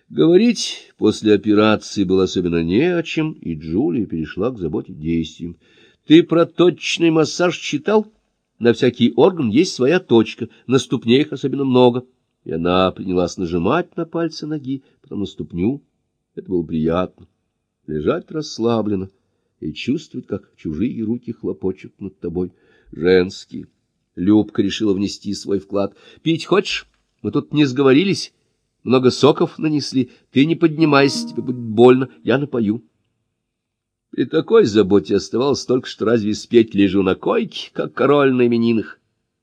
Говорить после операции было особенно не о чем, и Джулия перешла к заботе действиям. Ты про точный массаж читал? На всякий орган есть своя точка, на ступне их особенно много. И она принялась нажимать на пальцы ноги, потом на ступню. Это было приятно. Лежать расслабленно и чувствовать, как чужие руки хлопочут над тобой. Женские. Любка решила внести свой вклад. Пить хочешь? Мы тут не сговорились. Много соков нанесли. Ты не поднимайся, тебе будет больно. Я напою. При такой заботе оставалось только что разве спеть «Лежу на койке», как король на именинах.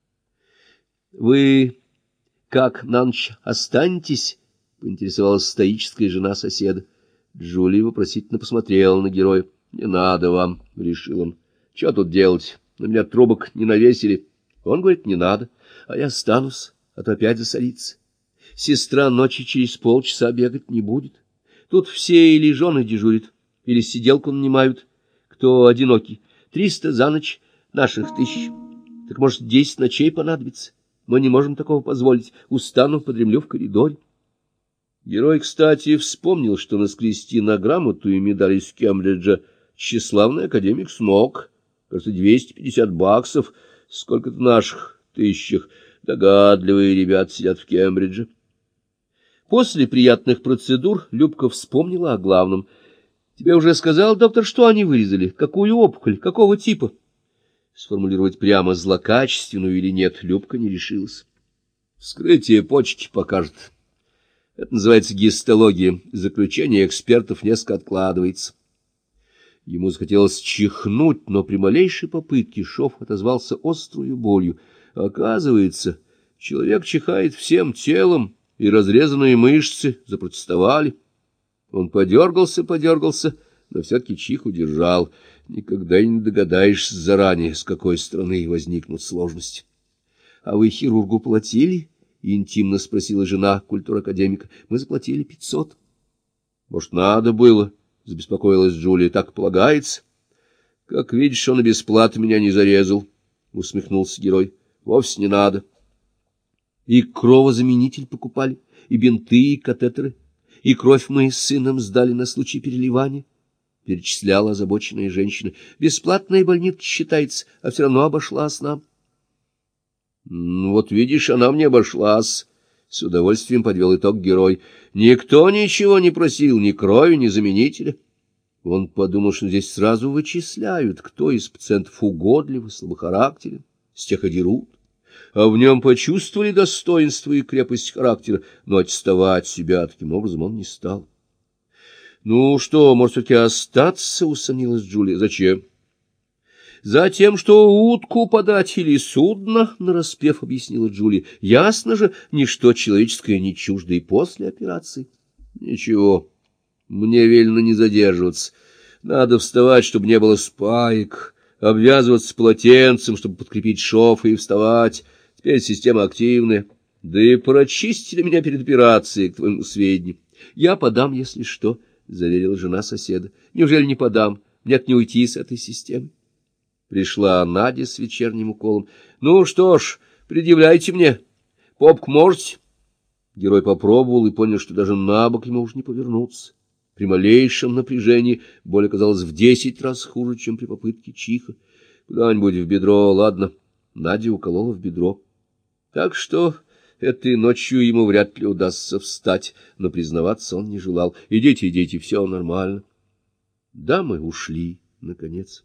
— Вы как, на ночь останетесь? — поинтересовалась стоическая жена соседа. Джулия вопросительно посмотрела на героя. — Не надо вам, — решил он. — Чего тут делать? На меня трубок не навесили. Он говорит, не надо. А я останусь, а то опять засорится. Сестра ночи через полчаса бегать не будет. Тут все или жены дежурят, или сиделку нанимают. Кто одинокий? 300 за ночь, наших 1000. Так, может, 10 ночей понадобится? Мы не можем такого позволить. Устану, подремлю в коридоре. Герой, кстати, вспомнил, что наскрести на грамоту и медаль из Кембриджа тщеславный академик смог. Кажется, $250. Сколько-то наших 1000. Догадливые ребят сидят в Кембридже. После приятных процедур Любка вспомнила о главном. — Тебе уже сказал доктор, что они вырезали? Какую опухоль? Какого типа? Сформулировать прямо злокачественную или нет Любка не решилась. Вскрытие почки покажет. Это называется гистология. Заключение экспертов несколько откладывается. Ему захотелось чихнуть, но при малейшей попытке шов отозвался острую болью. Оказывается, человек чихает всем телом, и разрезанные мышцы запротестовали. Он подергался, но все-таки чих удержал. Никогда и не догадаешься заранее, с какой стороны возникнут сложности. — А вы хирургу платили? — интимно спросила жена культур-академика. — Мы заплатили 500. — Может, надо было? — забеспокоилась Джулия. — Так полагается. — Как видишь, он и бесплатно меня не зарезал, — усмехнулся герой. — Вовсе не надо. И кровозаменитель покупали, и бинты, и катетеры, и кровь мы с сыном сдали на случай переливания, — перечисляла озабоченная женщина. Бесплатная больница считается, а все равно обошлась нам. — Вот видишь, она мне обошлась, — с удовольствием подвел итог герой. Никто ничего не просил, ни крови, ни заменителя. Он подумал, что здесь сразу вычисляют, кто из пациентов угодлив и слабохарактерен, с тех и дерут. А в нем почувствовали достоинство и крепость характера, но отставать себя таким образом он не стал. — Ну что, может, все-таки остаться? — усомнилась Джулия. — Зачем? — Затем, что утку подать или судно, — нараспев объяснила Джулия. — Ясно же, ничто человеческое не чуждо и после операции. — Ничего, мне велено не задерживаться. Надо вставать, чтобы не было спаек, обвязываться полотенцем, чтобы подкрепить шов, и вставать. Теперь система активная. Да и прочистили меня перед операцией, к твоему сведению. — Я подам, если что, — заверила жена соседа. — Неужели не подам? Мне-то не уйти с этой системы. Пришла Надя с вечерним уколом. — Ну что ж, предъявляйте мне. Попку можете? Герой попробовал и понял, что даже на бок ему уж не повернуться. При малейшем напряжении боль оказалась в 10 раз хуже, чем при попытке чиха. Куда-нибудь в бедро, ладно. Надя уколола в бедро. Так что этой ночью ему вряд ли удастся встать, но признаваться он не желал. Идите, идите, все нормально. Дамы ушли, наконец.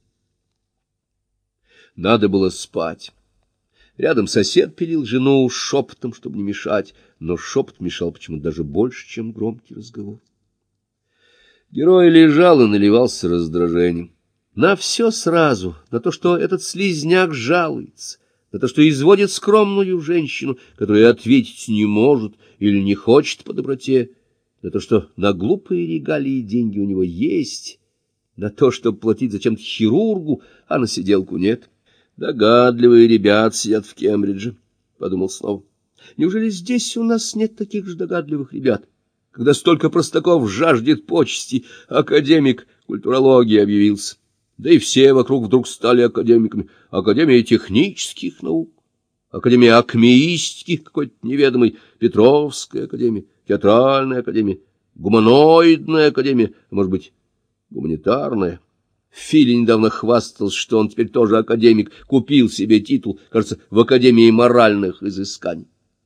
Надо было спать. Рядом сосед пилил жену шепотом, чтобы не мешать, но шепот мешал почему-то даже больше, чем громкий разговор. Герой лежал и наливался раздражением. На все сразу, на то, что этот слизняк жалуется, на то, что изводит скромную женщину, которая ответить не может или не хочет по доброте, на то, что на глупые регалии деньги у него есть, на то, чтобы платить зачем-то хирургу, а на сиделку нет. Догадливые ребят сидят в Кембридже, — подумал снова. Неужели здесь у нас нет таких же догадливых ребят? Когда столько простаков жаждет почести, академик культурологии объявился. Да и все вокруг вдруг стали академиками. Академия технических наук, академия акмеистики какой-то неведомой, Петровская академия, театральная академия. гуманоидная академия, а может быть, гуманитарная. Филя недавно хвастался, что он теперь тоже академик, купил себе титул, кажется, в Академии моральных изысканий.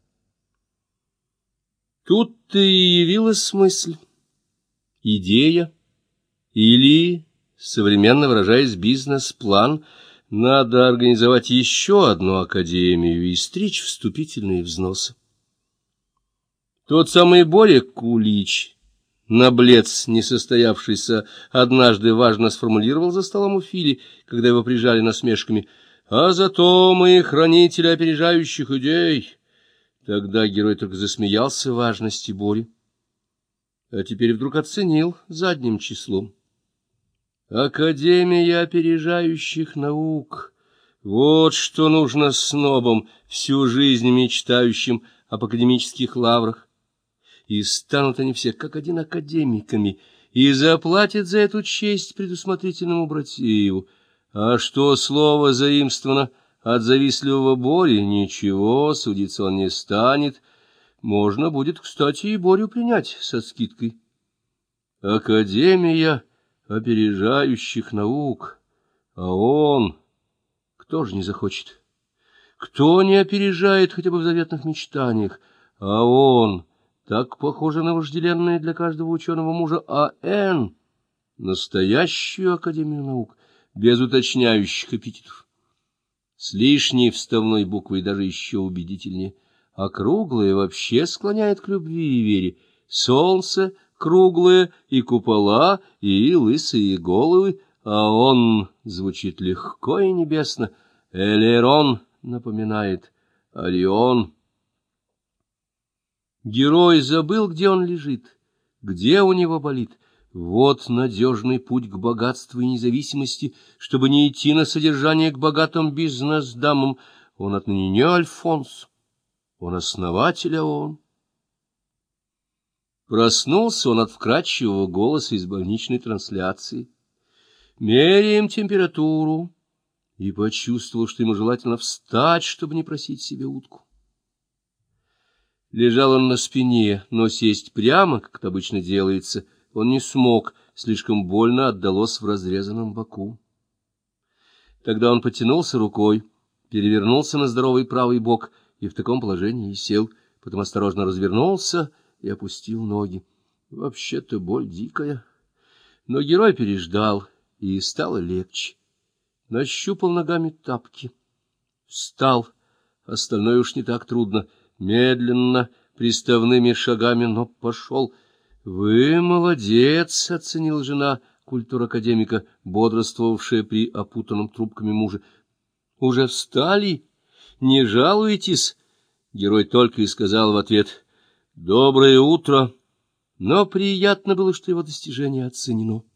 Тут-то и явилась мысль, идея, или, современно выражаясь, бизнес-план. Надо организовать еще одну академию и стричь вступительные взносы. Тот самый Боря Кулич, наблец несостоявшийся, однажды важно сформулировал за столом у Фили, когда его прижали насмешками: «А зато мы хранители опережающих идей». Тогда герой только засмеялся важности Бори, а теперь вдруг оценил задним числом. Академия опережающих наук — вот что нужно снобам, всю жизнь мечтающим об академических лаврах. И станут они все как один академиками, и заплатят за эту честь предусмотрительному Братееву. А что слово заимствовано от завистливого Бори, ничего, судиться он не станет. Можно будет, кстати, и Борю принять со скидкой. Академия опережающих наук, а он... Кто же не захочет? Кто не опережает хотя бы в заветных мечтаниях? А он... Так похоже на вожделенное для каждого ученого мужа А.Н., настоящую академию наук, без уточняющих эпитетов. С лишней вставной буквой даже еще убедительнее. Округлое вообще склоняет к любви и вере. Солнце круглое, и купола, и лысые головы, а он звучит легко и небесно. Элерон напоминает Орион. Герой забыл, где он лежит, где у него болит. Вот надежный путь к богатству и независимости, чтобы не идти на содержание к богатым бизнес-дамам. Он отныне не Альфонс, он основатель, а он... Проснулся он от вкрадчивого голоса из больничной трансляции. Меряем температуру, и почувствовал, что ему желательно встать, чтобы не просить себе утку. Лежал он на спине, но сесть прямо, как это обычно делается, он не смог, слишком больно отдалось в разрезанном боку. Тогда он потянулся рукой, перевернулся на здоровый правый бок и в таком положении и сел, потом осторожно развернулся и опустил ноги. Вообще-то боль дикая, но герой переждал, и стало легче. Нащупал ногами тапки, встал, остальное уж не так трудно. Медленно, приставными шагами, но пошел. — Вы молодец, — оценила жена культур-академика, бодрствовавшая при опутанном трубками муже. — Уже встали? Не жалуетесь? Герой только и сказал в ответ: — Доброе утро. Но приятно было, что его достижение оценено.